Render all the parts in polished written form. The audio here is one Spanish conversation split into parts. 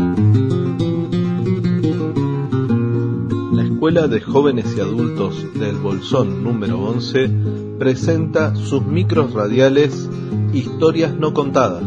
La Escuela de Jóvenes y Adultos del Bolsón número 11 presenta sus micros radiales Historias no contadas.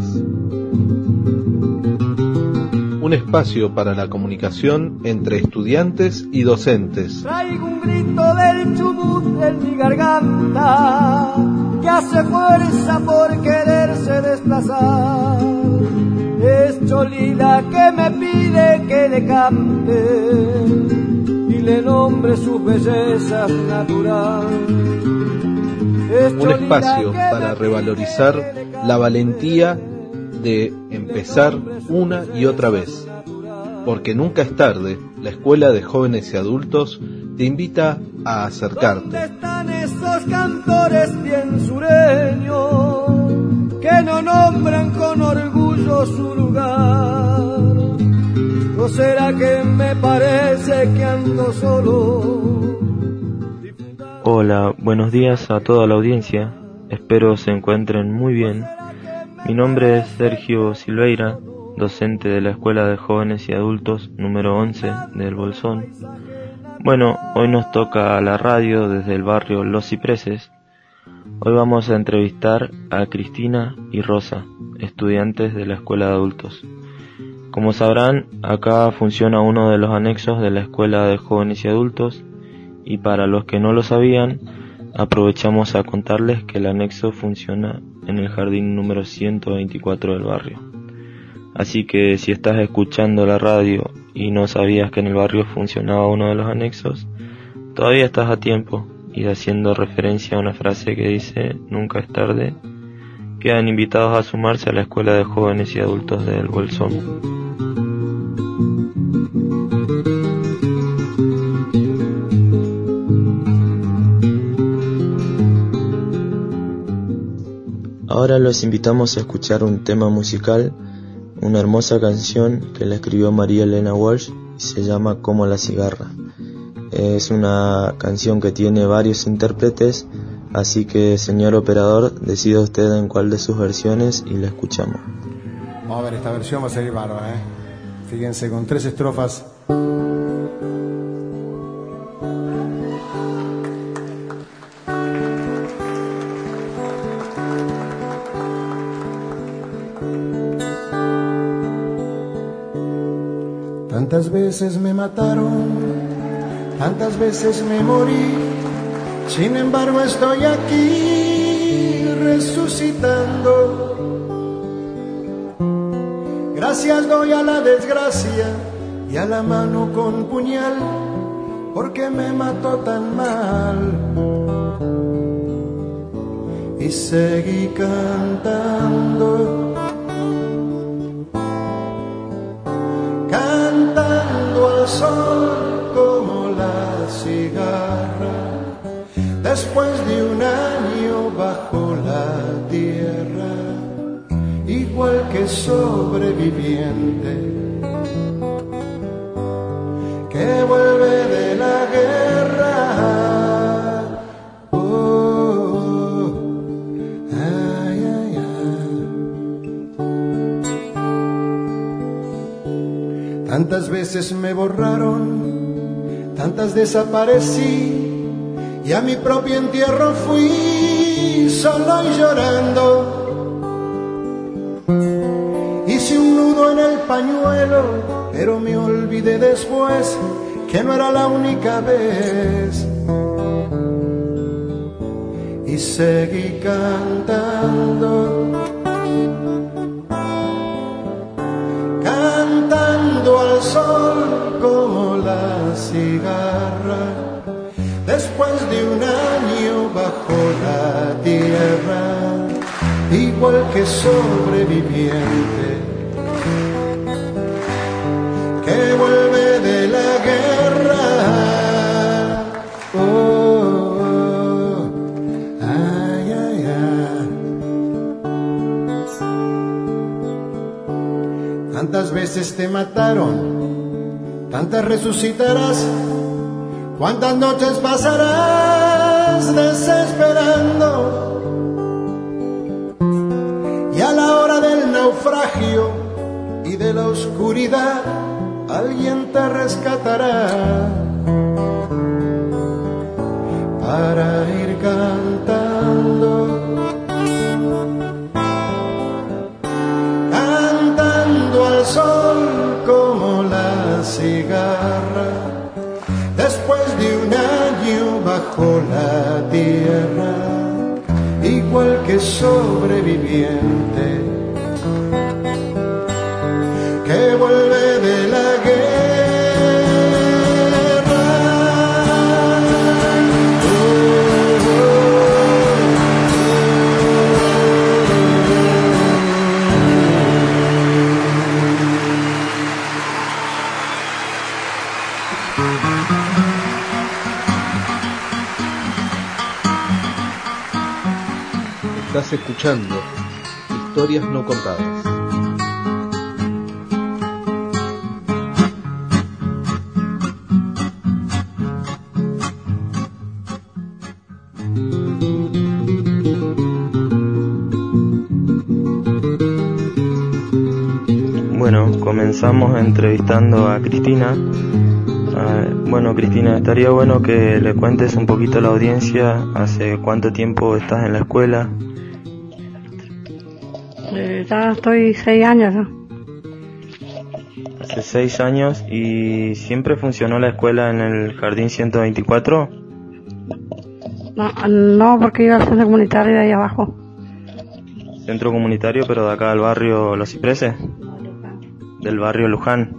Un espacio para la comunicación entre estudiantes y docentes. Traigo un grito del Chubut en mi garganta, que hace fuerza por quererse desplazar. Es Cholila que me pide que le cante y le nombre sus bellezas naturales. Un espacio para revalorizar la valentía de empezar una y otra vez, porque nunca es tarde. La Escuela de Jóvenes y Adultos te invita a acercarte. ¿Dónde están esos cantores bien sureños que no nombran con orgullo su lugar? ¿No será que me parece que ando solo? Hola, buenos días a toda la audiencia. Espero se encuentren muy bien. Mi nombre es Sergio Silveira, docente de la Escuela de Jóvenes y Adultos número 11 del Bolsón. Bueno, hoy nos toca a la radio desde el barrio Los Cipreses. Hoy vamos a entrevistar a Cristina y Rosa, estudiantes de la Escuela de Adultos. Como sabrán, acá funciona uno de los anexos de la Escuela de Jóvenes y Adultos, y para los que no lo sabían, aprovechamos a contarles que el anexo funciona en el jardín número 124 del barrio. Así que si estás escuchando la radio y no sabías que en el barrio funcionaba uno de los anexos, todavía estás a tiempo, y haciendo referencia a una frase que dice nunca es tarde, quedan invitados a sumarse a la Escuela de Jóvenes y Adultos del Bolsón. Ahora los invitamos a escuchar un tema musical, una hermosa canción que la escribió María Elena Walsh y se llama Como la cigarra. Es una canción que tiene varios intérpretes, así que señor operador, decida usted en cuál de sus versiones y la escuchamos. Vamos a ver, esta versión va a salir bárbara, Fíjense, con 3 estrofas. Tantas veces me mataron, tantas veces me morí, sin embargo estoy aquí resucitando. Gracias doy a la desgracia y a la mano con puñal, porque me mató tan mal. Y seguí cantando, cantando al sol como la cigarra, después de un año bajo la tierra, igual que sobreviviente que vuelve de la guerra. Oh, ay, ay, ay. Tantas veces me borraron, tantas desaparecí, y a mi propio entierro fui solo y llorando. Hice un nudo en el pañuelo, pero me olvidé después que no era la única vez. Y seguí cantando, cantando al sol como la cigarra, después de un año bajo la tierra, igual que sobreviviente que vuelve de la guerra. Oh, ay, ay, ay. Tantas veces te mataron, tantas resucitarás, cuántas noches pasarás desesperando. Y a la hora del naufragio y de la oscuridad alguien te rescatará para ir cantando, cantando al sol como la cigarra, después de un año bajo la tierra, igual que sobreviviente que vuelve de la guerra. Estás escuchando Historias no contadas. Bueno, comenzamos entrevistando a Cristina. Bueno, Cristina, estaría bueno que le cuentes un poquito a la audiencia hace cuánto tiempo estás en la escuela. Ya estoy 6 años ya. Hace 6 años. ¿Y siempre funcionó la escuela en el Jardín 124? No, porque iba al centro comunitario de ahí abajo. Centro comunitario, pero de acá del barrio Los Cipreses, del barrio Luján.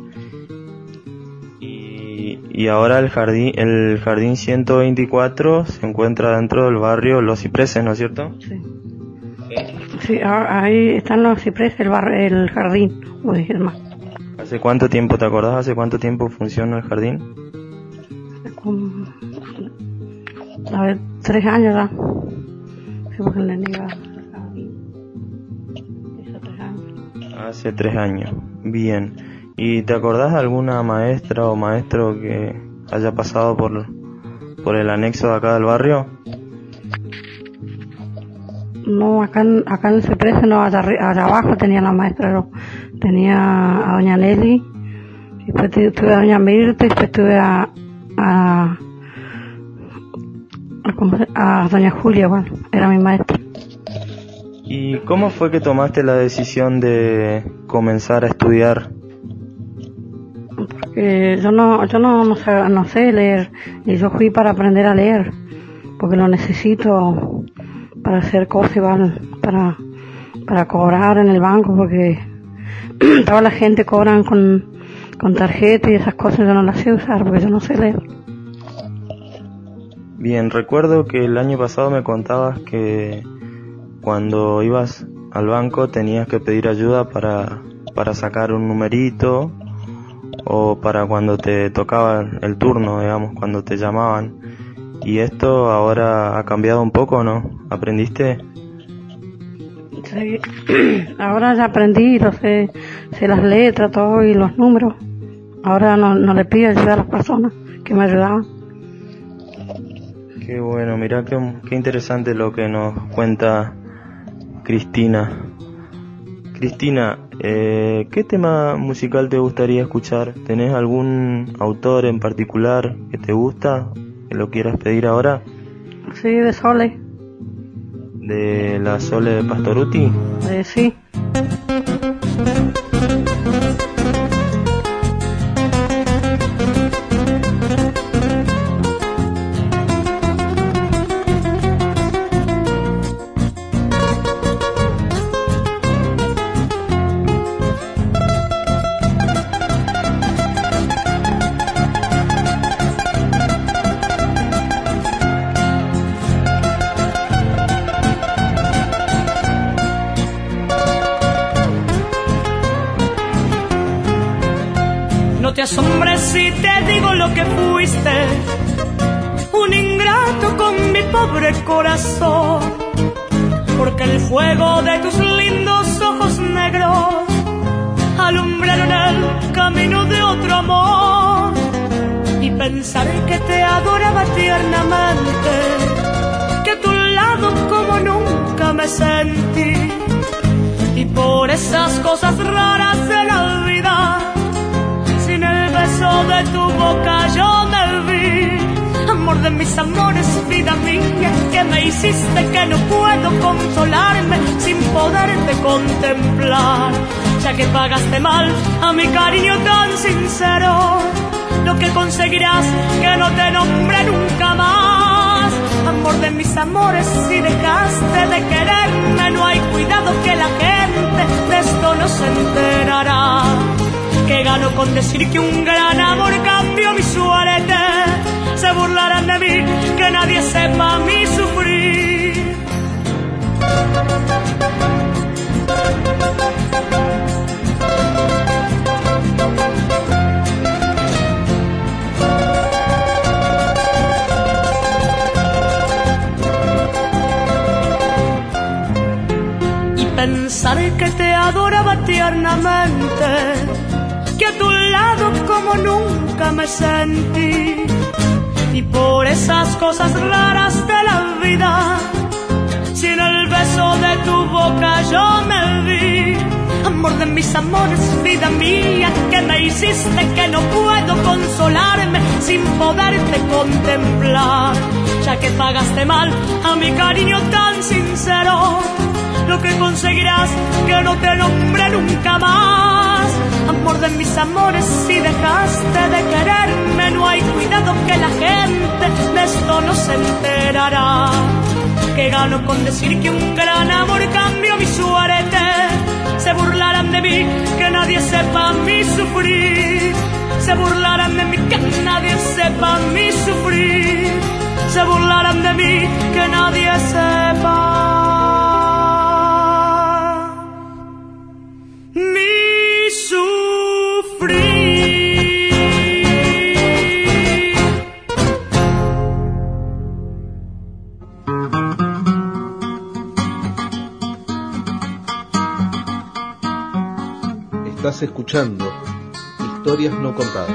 Y ahora el jardín 124 se encuentra dentro del barrio Los Cipreses, ¿no es cierto? Sí. Sí, ahí están los cipreses, el jardín. Uy, es más. ¿Hace cuánto tiempo, te acordás, hace cuánto tiempo funciona el jardín? A ver, 3 años ya. Sí, porque el nene iba al jardín. Hace 3 años. Hace 3 años, bien. ¿Y te acordás de alguna maestra o maestro que haya pasado por el anexo de acá del barrio? No, acá en el Ciprés, no, allá abajo tenía la maestra, tenía a doña Nelly, y después tuve a doña Mirta, y después tuve a doña Julia, bueno, era mi maestra. ¿Y cómo fue que tomaste la decisión de comenzar a estudiar? Porque yo no sé leer, y yo fui para aprender a leer, porque lo necesito para hacer cosas, igual, para cobrar en el banco, porque toda la gente cobran con tarjeta y esas cosas, yo no las sé usar porque yo no sé leer. Bien, recuerdo que el año pasado me contabas que cuando ibas al banco tenías que pedir ayuda para sacar un numerito, o para cuando te tocaba el turno, digamos, cuando te llamaban. ¿Y esto ahora ha cambiado un poco, no? ¿Aprendiste? Sí, ahora ya aprendí, sé las letras, todo, y los números. Ahora no le pido ayuda a las personas que me ayudaban. Qué bueno, mirá qué interesante lo que nos cuenta Cristina. Cristina, ¿qué tema musical te gustaría escuchar? ¿Tenés algún autor en particular que te gusta, que lo quieras pedir ahora? Sí, de Sole. ¿De la Sole de Pastorutti? Sí. No te asombres si te digo lo que fuiste, un ingrato con mi pobre corazón, porque el fuego de tus lindos ojos negros alumbraron el camino de otro amor, y pensar que te adoraba tiernamente, que a tu lado como nunca me sentí, y por esas cosas raras de la vida de tu boca yo me vi. Amor de mis amores, vida mía, que me hiciste que no puedo consolarme sin poderte contemplar. Ya que pagaste mal a mi cariño tan sincero, lo que conseguirás que no te nombre nunca más. Amor de mis amores, si dejaste de quererme, no hay cuidado que la gente de esto no se enterará. Que gano con decir que un gran amor cambió mi suerte. Se burlarán de mí, que nadie sepa mi sufrir. Y pensar que te adoraba tiernamente, que a tu lado como nunca me sentí. Y por esas cosas raras de la vida, si en el beso de tu boca yo me vi. Amor de mis amores, vida mía, que me hiciste que no puedo consolarme sin poderte contemplar. Ya que pagaste mal a mi cariño tan sincero, lo que conseguirás que no te nombre nunca más. Amor de mis amores, si dejaste de quererme, no hay cuidado que la gente de esto no se enterará. Que gano con decir que un gran amor cambió mi suerte. Se burlarán de mí, que nadie sepa mi sufrir. Se burlarán de mí, que nadie sepa mi sufrir. Se burlarán de mí, que nadie sepa mi sufrir. Estás escuchando Historias No Contadas.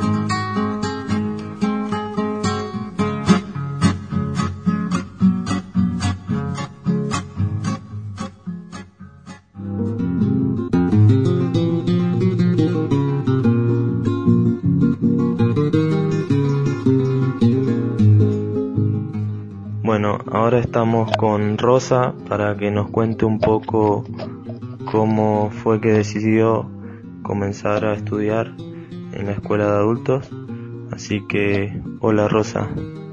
Bueno, ahora estamos con Rosa para que nos cuente un poco cómo fue que decidió comenzar a estudiar en la escuela de adultos. Así que, hola Rosa.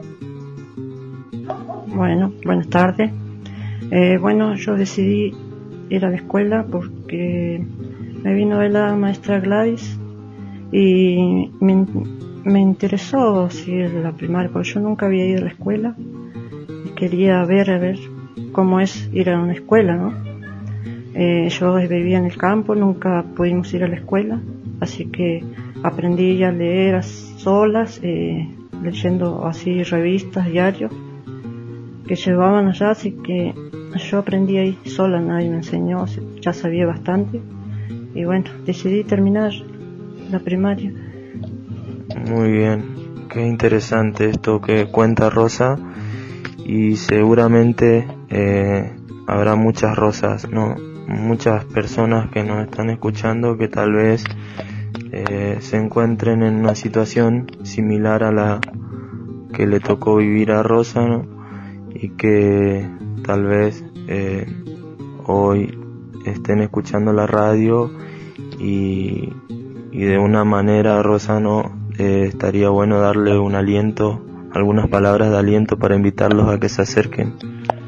Bueno, buenas tardes. Bueno, yo decidí ir a la escuela porque me vino de la maestra Gladys y me interesó ir a la primaria, porque yo nunca había ido a la escuela y quería ver cómo es ir a una escuela, ¿no? Yo vivía en el campo, nunca pudimos ir a la escuela, así que aprendí a leer solas, leyendo así revistas, diarios que llevaban allá, así que yo aprendí ahí sola, nadie me enseñó, ya sabía bastante y bueno, decidí terminar la primaria. Muy bien, qué interesante esto que cuenta Rosa, y seguramente habrá muchas Rosas, ¿no? Muchas personas que nos están escuchando que tal vez se encuentren en una situación similar a la que le tocó vivir a Rosa, ¿no? Y que tal vez hoy estén escuchando la radio y de una manera, Rosa, ¿no? Estaría bueno darle un aliento, algunas palabras de aliento para invitarlos a que se acerquen.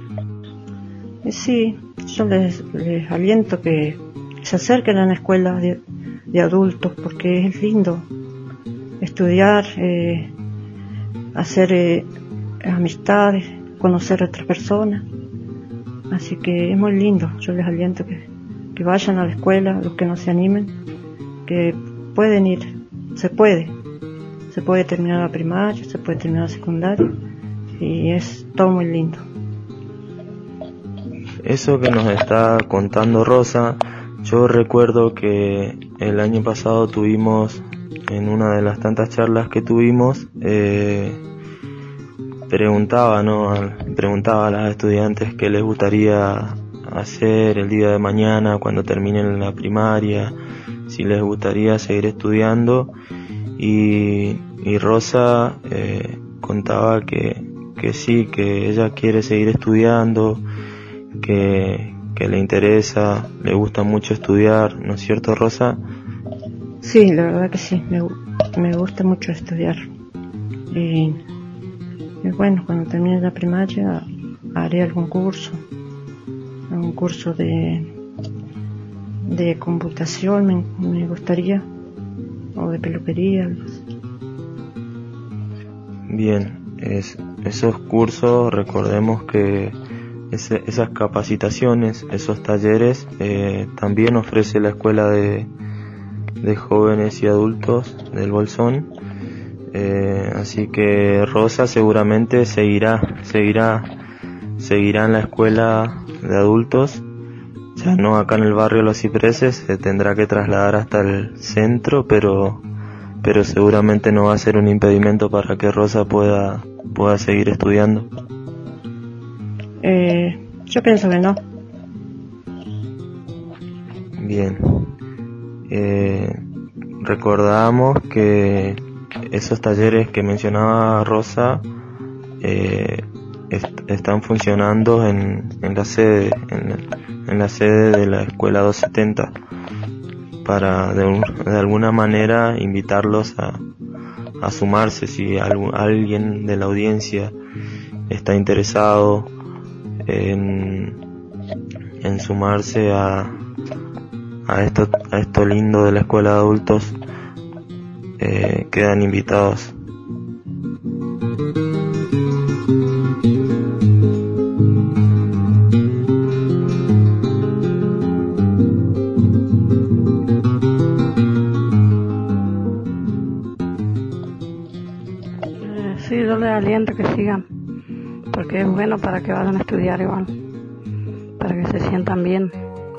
Sí, yo les aliento que se acerquen a la escuela de adultos, porque es lindo estudiar, hacer amistades, conocer a otras personas, así que es muy lindo. Yo les aliento que vayan a la escuela, los que no se animen, que pueden ir, se puede terminar la primaria, se puede terminar la secundaria y es todo muy lindo. Eso que nos está contando Rosa, yo recuerdo que el año pasado tuvimos, en una de las tantas charlas que tuvimos, preguntaba a las estudiantes qué les gustaría hacer el día de mañana cuando terminen la primaria, si les gustaría seguir estudiando, y Rosa contaba que sí, que ella quiere seguir estudiando, que le interesa, le gusta mucho estudiar, ¿no es cierto, Rosa? Sí, la verdad que sí, me gusta mucho estudiar. Y bueno, cuando termine la primaria haré algún curso de computación, me gustaría, o de peluquería, algo así. Bien, esos cursos, recordemos que esas capacitaciones, esos talleres, también ofrece la Escuela de Jóvenes y Adultos del Bolsón, así que Rosa seguramente seguirá en la escuela de adultos, ya no acá en el barrio Los Cipreses, se tendrá que trasladar hasta el centro, pero seguramente no va a ser un impedimento para que Rosa pueda seguir estudiando. Yo pienso que no. Bien. Recordamos que esos talleres que mencionaba Rosa están funcionando en la sede de la Escuela 270 para de alguna manera invitarlos a sumarse si alguien de la audiencia está interesado en sumarse a esto lindo de la Escuela de Adultos, quedan invitados. Sí, yo les aliento que sigan, porque es bueno para que vayan a estudiar igual, para que se sientan bien.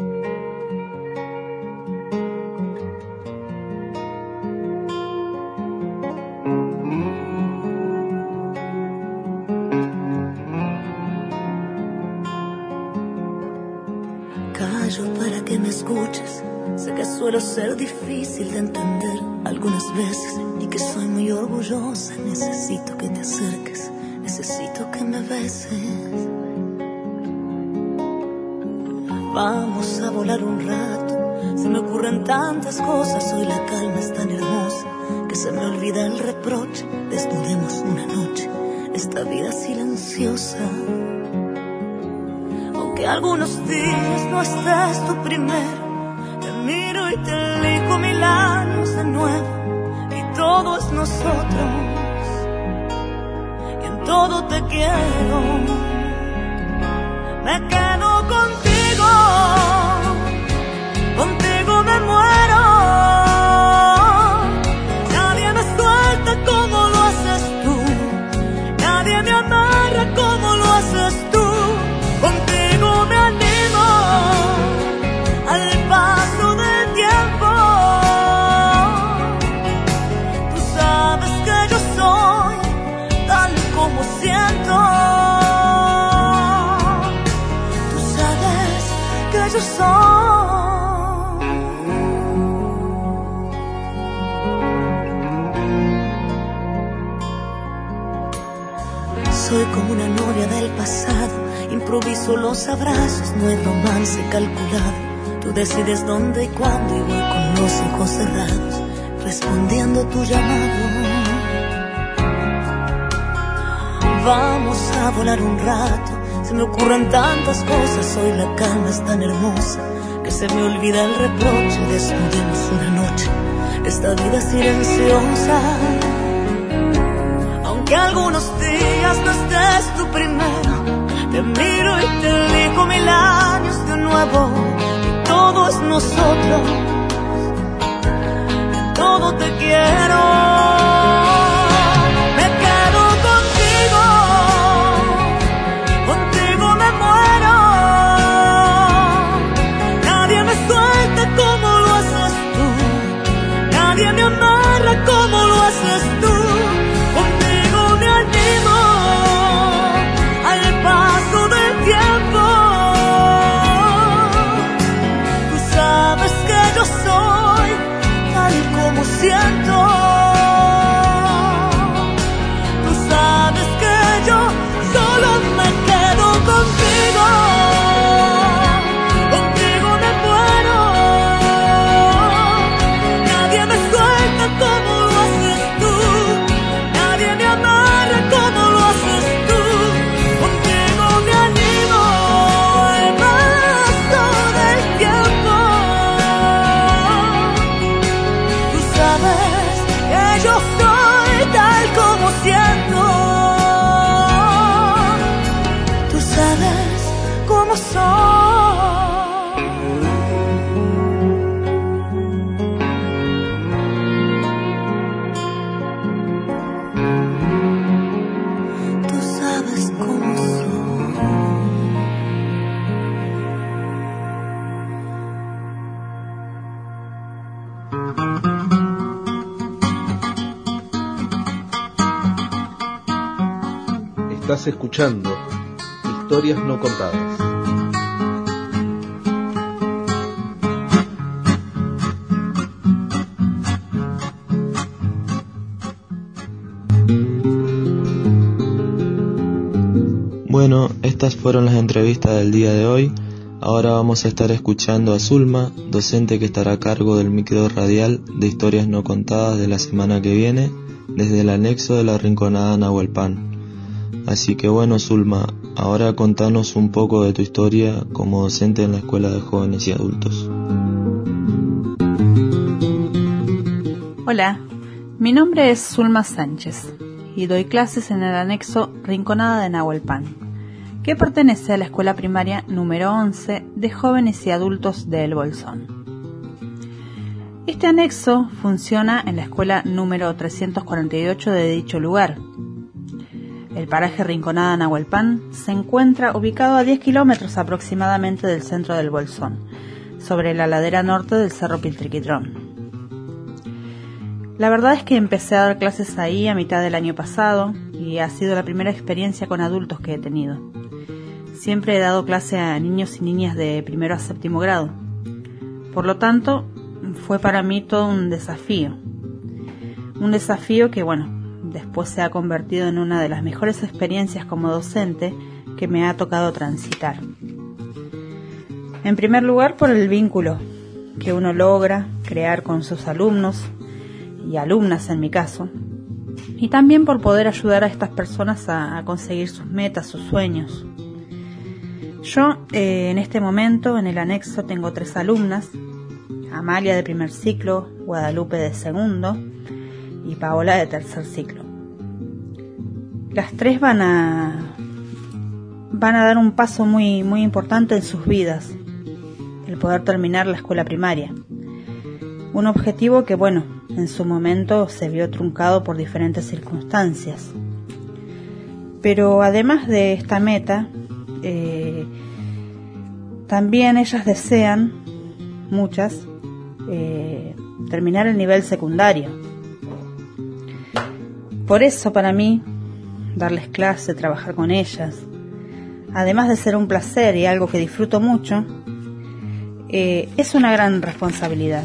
Callo para que me escuches, sé que suelo ser difícil de entender algunas veces y que soy muy orgullosa. Necesito que te acerques, necesito que me beses. Vamos a volar un rato, se me ocurren tantas cosas. Hoy la calma es tan hermosa que se me olvida el reproche. Desnudemos una noche esta vida silenciosa. Aunque algunos días no estés tú primero, te miro y te elijo 1000 años de nuevo. Y todo es nosotros, y en todo te quiero. Me quedo contigo, contigo me muero. Nadie me suelta como lo haces tú, nadie me amarra como lo haces tú. Contigo me animo al paso del tiempo. Tú sabes que yo soy tal como siento. Tú sabes que yo soy. Soy como una novia del pasado, improviso los abrazos, no hay romance calculado. Tú decides dónde y cuándo y voy con los ojos cerrados, respondiendo tu llamado. Vamos a volar un rato, se me ocurren tantas cosas. Hoy la calma es tan hermosa que se me olvida el reproche. Desnudemos una noche esta vida silenciosa. Aunque algunos días no estés tú primero, te miro y te elijo 1000 años de nuevo. Y todo es nosotros, y todo te quiero. Me quedo contigo, contigo me muero. Nadie me suelta como lo haces tú, nadie me amarra como lo haces tú. Contigo me animo al paso del tiempo. Tú sabes que yo soy tal como siento. soy, tal como siento. Tú sabes cómo soy. Estás escuchando Historias No Contadas. Bueno, estas fueron las entrevistas del día de hoy. Ahora vamos a estar escuchando a Zulma, docente que estará a cargo del micro radial de Historias No Contadas de la semana que viene, desde el anexo de la Rinconada Nahuelpan. Así que bueno, Zulma, ahora contanos un poco de tu historia como docente en la Escuela de Jóvenes y Adultos. Hola, mi nombre es Zulma Sánchez y doy clases en el anexo Rinconada de Nahuelpan, que pertenece a la escuela primaria número 11 de Jóvenes y Adultos de El Bolsón. Este anexo funciona en la escuela número 348 de dicho lugar. El paraje Rinconada Nahuelpan se encuentra ubicado a 10 kilómetros aproximadamente del centro del Bolsón, sobre la ladera norte del Cerro Piltriquitrón. La verdad es que empecé a dar clases ahí a mitad del año pasado y ha sido la primera experiencia con adultos que he tenido. Siempre he dado clase a niños y niñas de primero a séptimo grado. Por lo tanto, fue para mí todo un desafío. Un desafío que, después se ha convertido en una de las mejores experiencias como docente que me ha tocado transitar. En primer lugar, por el vínculo que uno logra crear con sus alumnos y alumnas en mi caso, y también por poder ayudar a estas personas a conseguir sus metas, sus sueños. Yo, en este momento, en el anexo, tengo 3 alumnas: Amalia de primer ciclo, Guadalupe de segundo y Paola de tercer ciclo. Las 3 van a dar un paso muy, muy importante en sus vidas, el poder terminar la escuela primaria. Un objetivo que, en su momento se vio truncado por diferentes circunstancias. Pero además de esta meta, también ellas desean, muchas, terminar el nivel secundario. Por eso, para mí, darles clase, trabajar con ellas, además de ser un placer y algo que disfruto mucho, es una gran responsabilidad,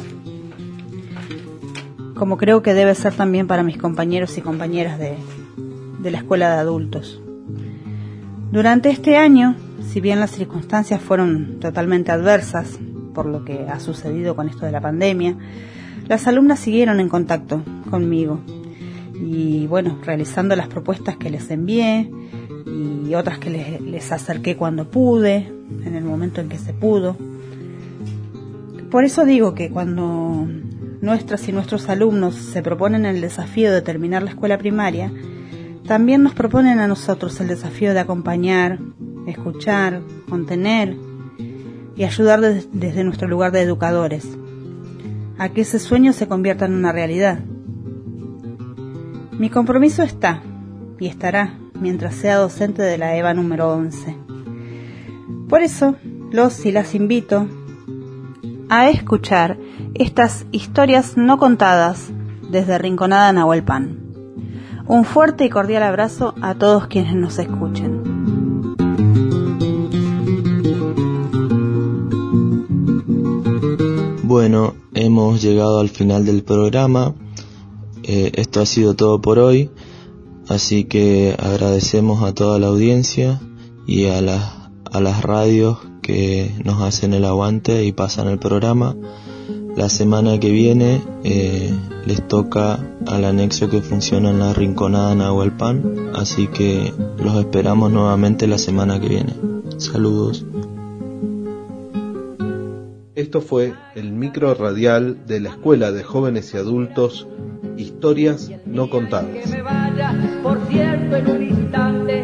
como creo que debe ser también para mis compañeros y compañeras de la escuela de adultos. Durante este año, si bien las circunstancias fueron totalmente adversas por lo que ha sucedido con esto de la pandemia, las alumnas siguieron en contacto conmigo y realizando las propuestas que les envié y otras que les acerqué cuando pude, en el momento en que se pudo. Por eso digo que cuando nuestras y nuestros alumnos se proponen el desafío de terminar la escuela primaria, también nos proponen a nosotros el desafío de acompañar, escuchar, contener y ayudar desde nuestro lugar de educadores, a que ese sueño se convierta en una realidad. Mi compromiso está y estará mientras sea docente de la EVA número 11. Por eso, los y las invito a escuchar estas historias no contadas desde Rinconada Nahuelpan. Un fuerte y cordial abrazo a todos quienes nos escuchen. Bueno, hemos llegado al final del programa. Esto ha sido todo por hoy, así que agradecemos a toda la audiencia y a las radios que nos hacen el aguante y pasan el programa. La semana que viene les toca al anexo que funciona en la Rinconada Nahuelpan, así que los esperamos nuevamente la semana que viene. Saludos. Esto fue el micro radial de la Escuela de Jóvenes y Adultos, Historias no contadas. Que me vaya, por cierto, en un instante,